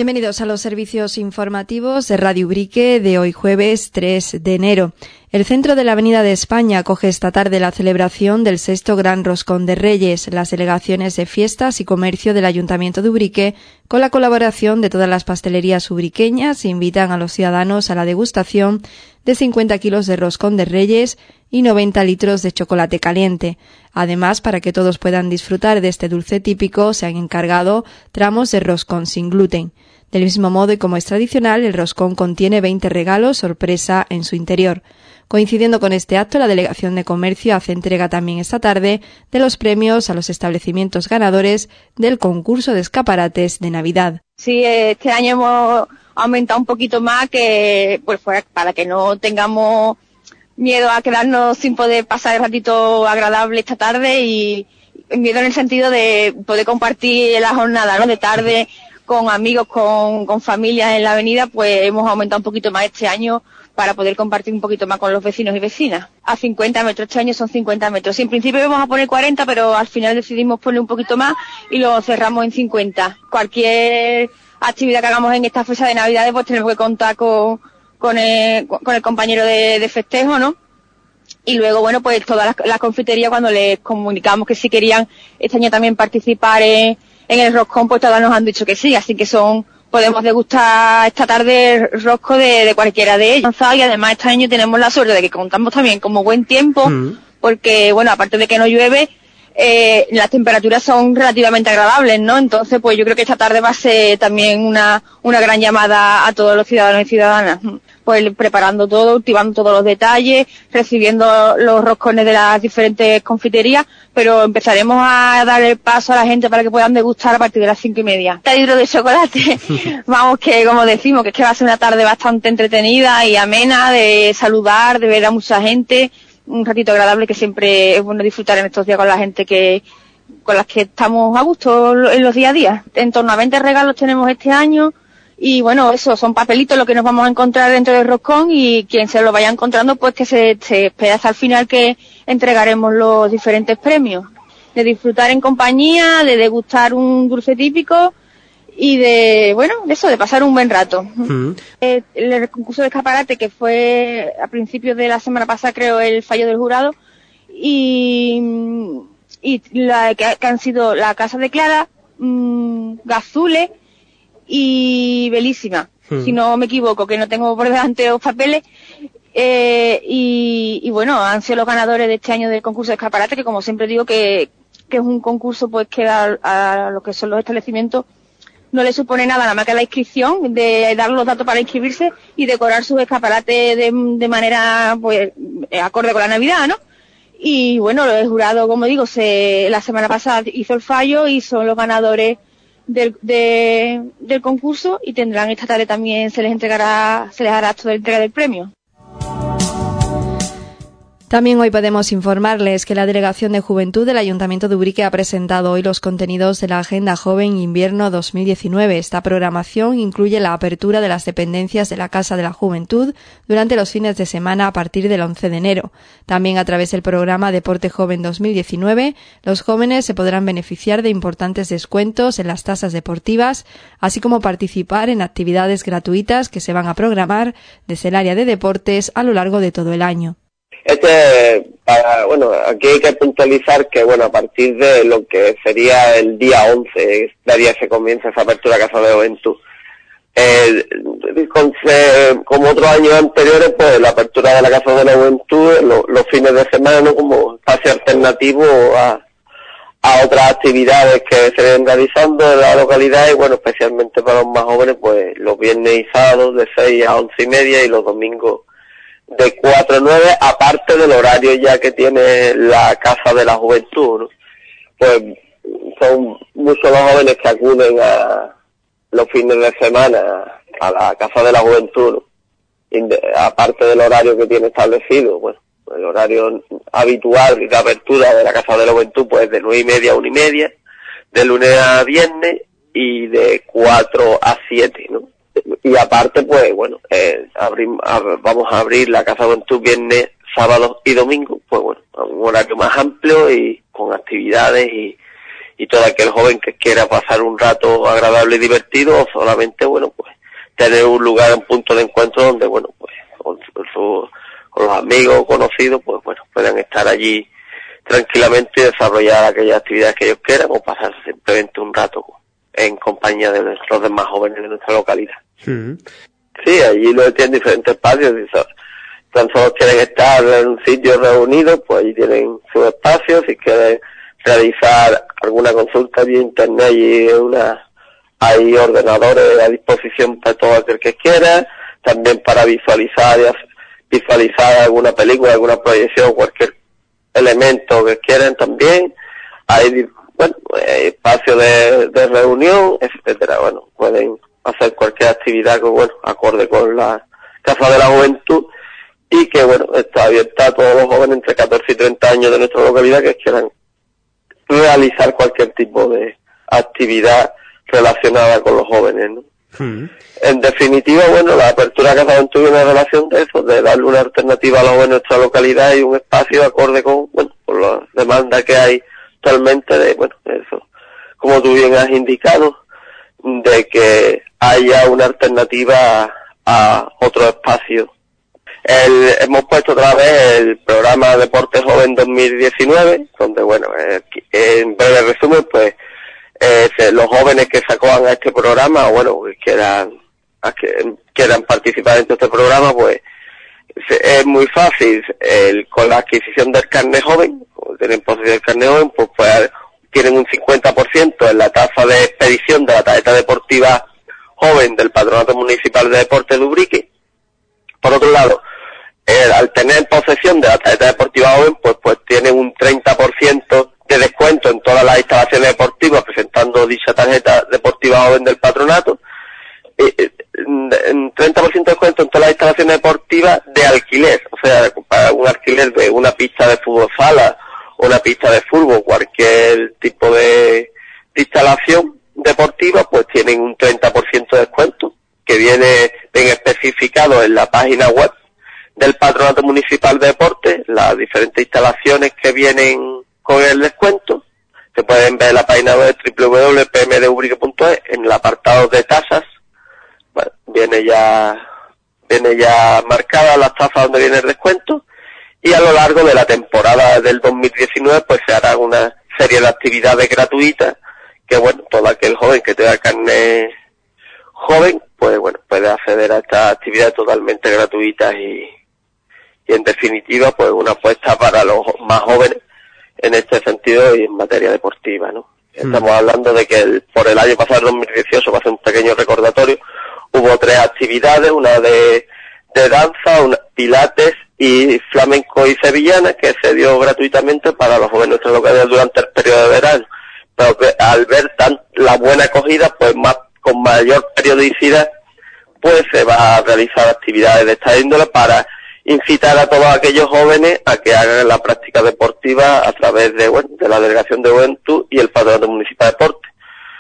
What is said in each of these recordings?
Bienvenidos a los servicios informativos de Radio Ubrique de hoy jueves 3 de enero. El centro de la Avenida de España acoge esta tarde la celebración del 6º Gran Roscón de Reyes. Las delegaciones de Fiestas y Comercio del Ayuntamiento de Ubrique, con la colaboración de todas las pastelerías ubriqueñas, invitan a los ciudadanos a la degustación de 50 kilos de roscón de Reyes y 90 litros de chocolate caliente. Además, para que todos puedan disfrutar de este dulce típico, se han encargado tramos de roscón sin gluten. Del mismo modo y como es tradicional, el roscón contiene 20 regalos sorpresa en su interior. Coincidiendo con este acto, la Delegación de Comercio hace entrega también esta tarde de los premios a los establecimientos ganadores del concurso de escaparates de Navidad. Sí, este año hemos aumentado un poquito más, que pues para que no tengamos miedo a quedarnos sin poder pasar el ratito agradable esta tarde, y miedo en el sentido de poder compartir la jornada, ¿no?, de tarde con amigos, con familias en la avenida. Pues hemos aumentado un poquito más este año para poder compartir un poquito más con los vecinos y vecinas. A 50 metros, este año son 50 metros. Sí, en principio íbamos a poner 40, pero al final decidimos poner un poquito más y lo cerramos en 50. Cualquier actividad que hagamos en esta fecha de Navidades, pues tenemos que contar con el compañero de festejo, ¿no? Y luego, bueno, pues todas las confiterías, cuando les comunicamos que si querían este año también participar en el roscón, pues todas nos han dicho que sí, así que podemos degustar esta tarde rosco de cualquiera de ellos. Y además este año tenemos la suerte de que contamos también como buen tiempo, porque, bueno, aparte de que no llueve, las temperaturas son relativamente agradables, ¿no? Entonces, pues yo creo que esta tarde va a ser también una gran llamada a todos los ciudadanos y ciudadanas. Pues preparando todo, ultimando todos los detalles, recibiendo los roscones de las diferentes confiterías, pero empezaremos a dar el paso a la gente para que puedan degustar a partir de las 5:30. Este litro de chocolate, vamos, que como decimos, que es que va a ser una tarde bastante entretenida y amena, de saludar, de ver a mucha gente, un ratito agradable que siempre es bueno disfrutar en estos días con la gente con las que estamos a gusto en los día a día. En torno a 20 regalos tenemos este año. Y bueno, eso, son papelitos lo que nos vamos a encontrar dentro del roscón, y quien se lo vaya encontrando, pues que se espera hasta el final que entregaremos los diferentes premios. De disfrutar en compañía, de degustar un dulce típico y de pasar un buen rato. El concurso de escaparate, que fue a principios de la semana pasada, creo, el fallo del jurado, y que han sido la Casa de Clara, Gazule y Belísima, si no me equivoco, que no tengo por delante los papeles, y bueno, han sido los ganadores de este año del concurso de escaparate, que como siempre digo que es un concurso pues que a lo que son los establecimientos no le supone nada más que la inscripción, de dar los datos para inscribirse y decorar sus escaparates de manera pues acorde con la Navidad, ¿no? Y bueno, el jurado, como digo, la semana pasada hizo el fallo y son los ganadores del concurso, y tendrán esta tarde también, se les hará acto de entrega del premio. También hoy podemos informarles que la Delegación de Juventud del Ayuntamiento de Ubrique ha presentado hoy los contenidos de la Agenda Joven Invierno 2019. Esta programación incluye la apertura de las dependencias de la Casa de la Juventud durante los fines de semana a partir del 11 de enero. También a través del programa Deporte Joven 2019, los jóvenes se podrán beneficiar de importantes descuentos en las tasas deportivas, así como participar en actividades gratuitas que se van a programar desde el área de deportes a lo largo de todo el año. Aquí hay que puntualizar que, a partir de lo que sería el día 11, de día se comienza esa apertura de Casa de Juventud. Como otros años anteriores, pues la apertura de la Casa de la Juventud, los fines de semana, como espacio alternativo a otras actividades que se ven realizando en la localidad, y especialmente para los más jóvenes, pues los viernes y sábados de 6 a 11:30 y los domingos de 4 a 9, aparte del horario ya que tiene la Casa de la Juventud, ¿no? Pues son muchos los jóvenes que acuden a los fines de semana a la Casa de la Juventud, ¿no? Aparte del horario que tiene establecido, el horario habitual de apertura de la Casa de la Juventud, pues de 9:30 a 1:30, de lunes a viernes, y de 4 a 7, ¿no? Y aparte, pues vamos a abrir la Casa de Juventud viernes, sábados y domingos, pues a un horario más amplio y con actividades y y todo aquel joven que quiera pasar un rato agradable y divertido, o solamente, bueno, pues tener un lugar, un punto de encuentro donde, bueno, pues con los amigos o conocidos, pues bueno, puedan estar allí tranquilamente y desarrollar aquellas actividades que ellos quieran, o pasar simplemente un rato en compañía de los demás jóvenes de nuestra localidad. Sí, allí lo tienen diferentes espacios, y tan solo quieren estar en un sitio reunidos, pues allí tienen sus espacios. Si quieren realizar alguna consulta vía internet, y hay ordenadores a disposición para todo aquel que quiera, también para visualizar alguna película, alguna proyección, cualquier elemento que quieran también. Hay, bueno, espacios de reunión, etcétera. Bueno, pueden hacer cualquier actividad que, bueno, acorde con la Casa de la Juventud, y que, bueno, está abierta a todos los jóvenes entre 14 y 30 años de nuestra localidad que quieran realizar cualquier tipo de actividad relacionada con los jóvenes, ¿no? En definitiva, bueno, la apertura de Casa Juventud tiene una relación de eso, de darle una alternativa a los jóvenes de nuestra localidad y un espacio acorde con, bueno, con la demanda que hay actualmente de, bueno, eso, como tú bien has indicado, de que haya una alternativa a otro espacio. Hemos puesto otra vez el programa Deporte Joven 2019, donde, bueno, en breve resumen, pues, los jóvenes que se acojan a este programa, o bueno, que quieran participar en este programa, pues, es muy fácil. Con la adquisición del carnet joven, o tienen posesión del carnet joven, pues tienen un 50% en la tasa de expedición de la tarjeta deportiva joven del Patronato Municipal de Deportes de Ubrique. Por otro lado, al tener posesión de la tarjeta deportiva joven, pues tienen un 30% de descuento en todas las instalaciones deportivas presentando dicha tarjeta deportiva joven del patronato. 30% de descuento en todas las instalaciones deportivas de alquiler, o sea, para un alquiler de una pista de fútbol sala, una pista de fútbol, cualquier tipo de instalación deportiva, pues tienen un 30% de descuento, que viene bien especificado en la página web del Patronato Municipal de Deportes, las diferentes instalaciones que vienen con el descuento. Se pueden ver en la página web www.pmdubrique.es, en el apartado de tasas. Bueno, viene ya marcada las tasas donde viene el descuento, y a lo largo de la temporada del 2019 pues se hará una serie de actividades gratuitas que, bueno, todo aquel joven que tenga carnet joven, pues bueno, puede acceder a estas actividades totalmente gratuitas y en definitiva pues una apuesta para los más jóvenes en este sentido y en materia deportiva, ¿no? Estamos hablando de que por el año pasado, 2018, va a ser un pequeño recordatorio, hubo 3 actividades, una de danza, una pilates y flamenco y sevillana, que se dio gratuitamente para los jóvenes de nuestra localidad durante el periodo de verano. Pero que al ver la buena acogida, pues con mayor periodicidad, pues se va a realizar actividades de esta índole para incitar a todos aquellos jóvenes a que hagan la práctica deportiva a través de la Delegación de Juventud y el Patronato Municipal de Deportes.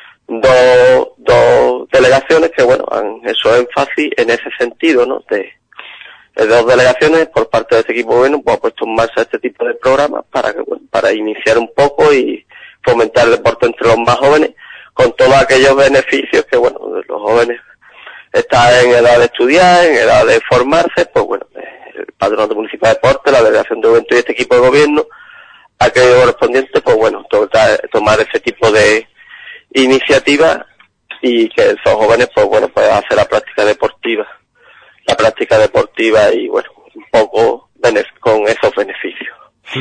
Dos delegaciones que, bueno, han hecho énfasis en ese sentido, ¿no? De 2 delegaciones por parte de este equipo bueno, pues ha puesto en marcha este tipo de programas para iniciar un poco y fomentar el deporte entre los más jóvenes, con todos aquellos beneficios que, bueno, los jóvenes están en edad de estudiar, en edad de formarse, pues bueno, el Patronato Municipal de Deportes, la Delegación de Juventud y este equipo de gobierno, aquello correspondiente, pues bueno, tomar ese tipo de iniciativa y que esos jóvenes, pues bueno, puedan hacer la práctica deportiva y, bueno, un poco con esos beneficios.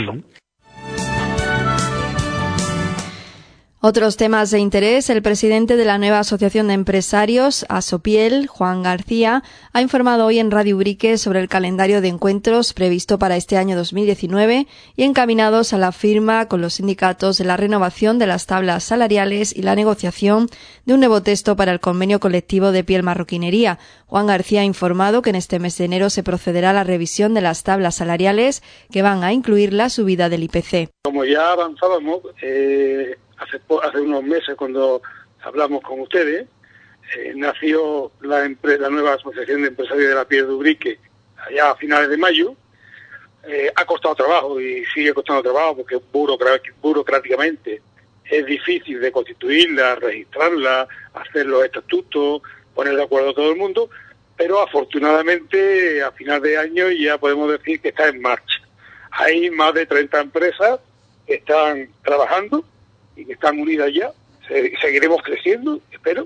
Otros temas de interés. El presidente de la nueva Asociación de Empresarios, Asopiel, Juan García, ha informado hoy en Radio Ubrique sobre el calendario de encuentros previsto para este año 2019 y encaminados a la firma con los sindicatos de la renovación de las tablas salariales y la negociación de un nuevo texto para el convenio colectivo de piel marroquinería. Juan García ha informado que en este mes de enero se procederá a la revisión de las tablas salariales que van a incluir la subida del IPC. Como ya avanzábamos, hace unos meses cuando hablamos con ustedes, nació la nueva Asociación de Empresarios de la Piel de Ubrique allá a finales de mayo. Ha costado trabajo y sigue costando trabajo porque burocráticamente es difícil de constituirla, registrarla, hacer los estatutos, poner de acuerdo a todo el mundo, pero afortunadamente a final de año ya podemos decir que está en marcha. Hay más de 30 empresas que están trabajando y que están unidas ya. Seguiremos creciendo, espero.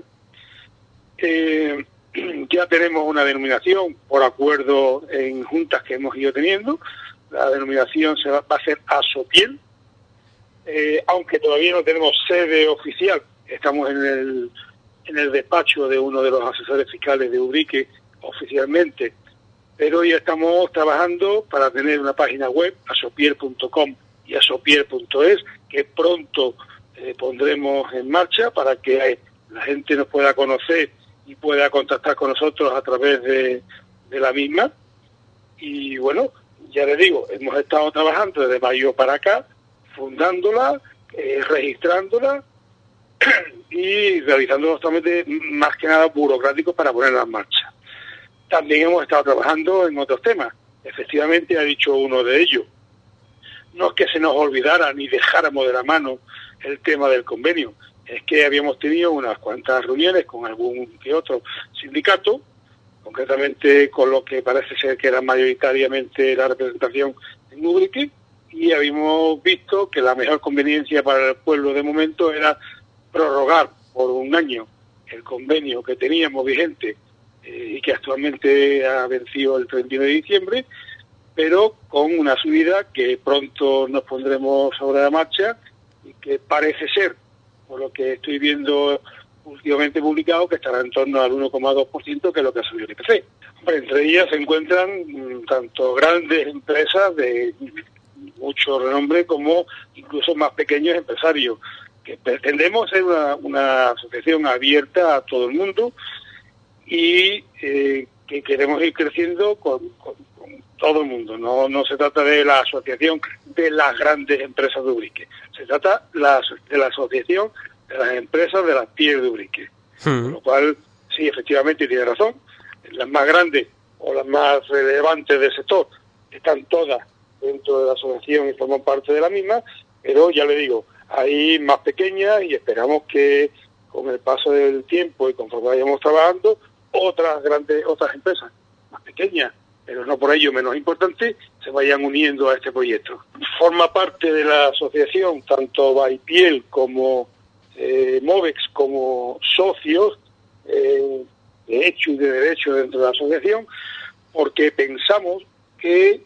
Ya tenemos una denominación por acuerdo en juntas que hemos ido teniendo. La denominación va a ser Asopiel, aunque todavía no tenemos sede oficial. Estamos en el despacho de uno de los asesores fiscales de Ubrique oficialmente, pero ya estamos trabajando para tener una página web, asopiel.com y asopiel.es, que pronto pondremos en marcha para que la gente nos pueda conocer y pueda contactar con nosotros a través de la misma. Y bueno, ya les digo, hemos estado trabajando desde mayo para acá, fundándola, registrándola y realizando los trámites más que nada burocráticos para ponerla en marcha. También hemos estado trabajando en otros temas. Efectivamente, ha dicho uno de ellos. No es que se nos olvidara ni dejáramos de la mano el tema del convenio, es que habíamos tenido unas cuantas reuniones con algún que otro sindicato, concretamente con lo que parece ser que era mayoritariamente la representación en Ubrique, y habíamos visto que la mejor conveniencia para el pueblo de momento era prorrogar por un año el convenio que teníamos vigente y que actualmente ha vencido el 31 de diciembre, pero con una subida que pronto nos pondremos sobre la marcha y que parece ser, por lo que estoy viendo últimamente publicado, que estará en torno al 1,2%, que es lo que ha subido el IPC. Hombre, entre ellas se encuentran tanto grandes empresas de mucho renombre como incluso más pequeños empresarios, que pretendemos ser una asociación abierta a todo el mundo y que queremos ir creciendo con todo el mundo. No se trata de la asociación de las grandes empresas de Ubrique, se trata de la asociación de las empresas de las PIE de Ubrique. Con lo cual, sí, efectivamente tiene razón, las más grandes o las más relevantes del sector están todas dentro de la asociación y forman parte de la misma, pero ya le digo, hay más pequeñas y esperamos que con el paso del tiempo y conforme vayamos trabajando, otras empresas más pequeñas, pero no por ello menos importantes, se vayan uniendo a este proyecto. Forma parte de la asociación tanto Baipiel como Movex como socios de hecho y de derecho dentro de la asociación, porque pensamos que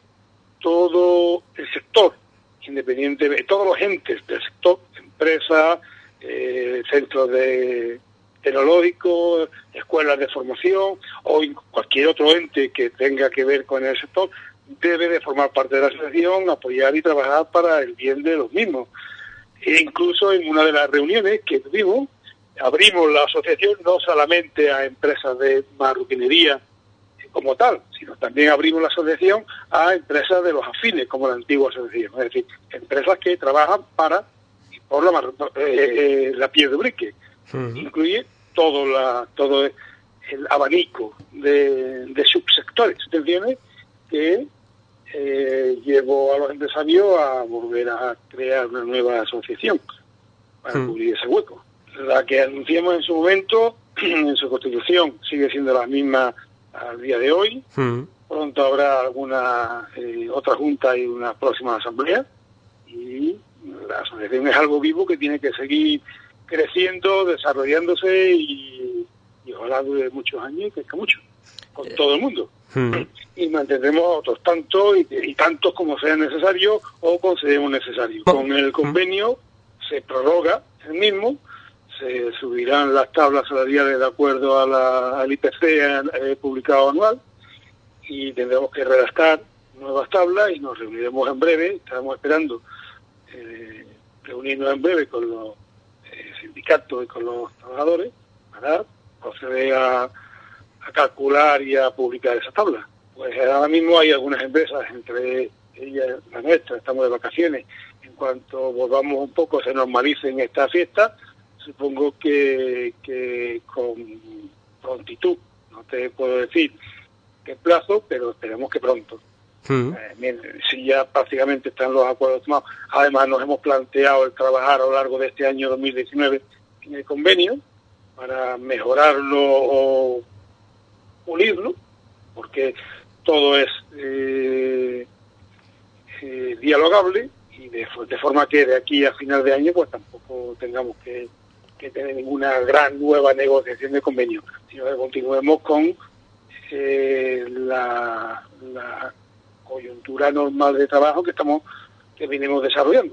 todo el sector, independientemente, todos los entes del sector, empresas, centros tecnológicos, escuelas de formación o cualquier otro ente que tenga que ver con el sector, debe de formar parte de la asociación, apoyar y trabajar para el bien de los mismos. E incluso en una de las reuniones que tuvimos, abrimos la asociación no solamente a empresas de marroquinería como tal, sino también abrimos la asociación a empresas de los afines, como la antigua asociación, es decir, empresas que trabajan para y por la PIE de Ubrique. Incluye todo el abanico de subsectores, ¿entiendes? Que llevó a los empresarios a volver a crear una nueva asociación para cubrir ese hueco. La que anunciamos en su momento, en su constitución, sigue siendo la misma al día de hoy. Pronto habrá alguna otra junta y una próxima asamblea, y la asociación es algo vivo que tiene que seguir creciendo, desarrollándose y ojalá dure muchos años y crezca mucho con todo el mundo. Y mantendremos otros tantos y tantos como sea necesario o consideremos necesario. Con el convenio se prorroga el mismo, se subirán las tablas salariales de acuerdo al IPC publicado anual y tendremos que redactar nuevas tablas y nos reuniremos en breve. Estamos esperando reunirnos en breve con los sindicatos y con los trabajadores para proceder a calcular y a publicar esa tabla. Pues ahora mismo hay algunas empresas, entre ellas la nuestra, estamos de vacaciones. En cuanto volvamos un poco, se normalicen esta fiesta, supongo que con prontitud, no te puedo decir qué plazo, pero esperemos que pronto. Mi si ya prácticamente están los acuerdos tomados. Además, nos hemos planteado el trabajar a lo largo de este año 2019 en el convenio para mejorarlo o pulirlo, porque todo es dialogable, y de forma que de aquí a final de año pues tampoco tengamos que tener ninguna gran nueva negociación de convenio, sino que continuemos con la coyuntura normal de trabajo que venimos desarrollando.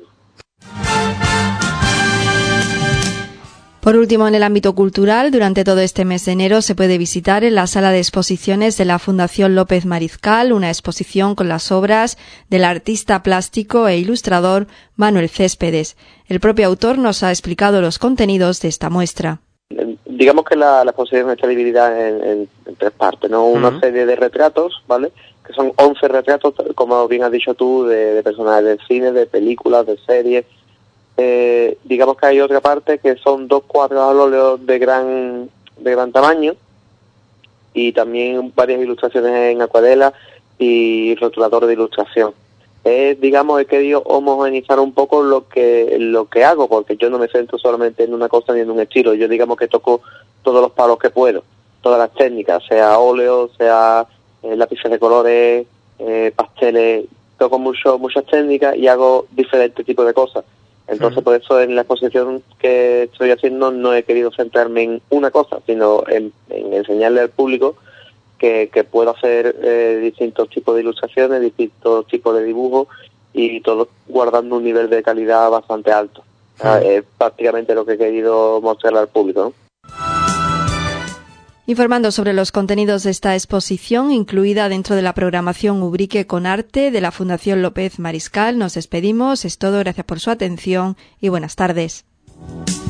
Por último, en el ámbito cultural, durante todo este mes de enero se puede visitar en la sala de exposiciones de la Fundación López Mariscal una exposición con las obras del artista plástico e ilustrador Manuel Céspedes. El propio autor nos ha explicado los contenidos de esta muestra. Digamos que la exposición está dividida en tres partes, ¿no? Una serie de retratos, ¿vale? Que son 11 retratos, como bien has dicho tú, de personajes del cine, de películas, de series. Digamos que hay otra parte que son 2 cuadros al óleo de gran tamaño, y también varias ilustraciones en acuarela y rotulador de ilustración. Digamos, he querido homogeneizar un poco lo que hago, porque yo no me centro solamente en una cosa ni en un estilo. Yo digamos que toco todos los palos que puedo, todas las técnicas, sea óleo, sea lápices de colores, pasteles. Toco muchas técnicas y hago diferentes tipos de cosas. Entonces, por eso en la exposición que estoy haciendo no he querido centrarme en una cosa, sino en enseñarle al público que puedo hacer distintos tipos de ilustraciones, distintos tipos de dibujos, y todo guardando un nivel de calidad bastante alto. Es prácticamente lo que he querido mostrarle al público, ¿no? Informando sobre los contenidos de esta exposición, incluida dentro de la programación Ubrique con Arte de la Fundación López Mariscal, nos despedimos. Es todo, gracias por su atención y buenas tardes.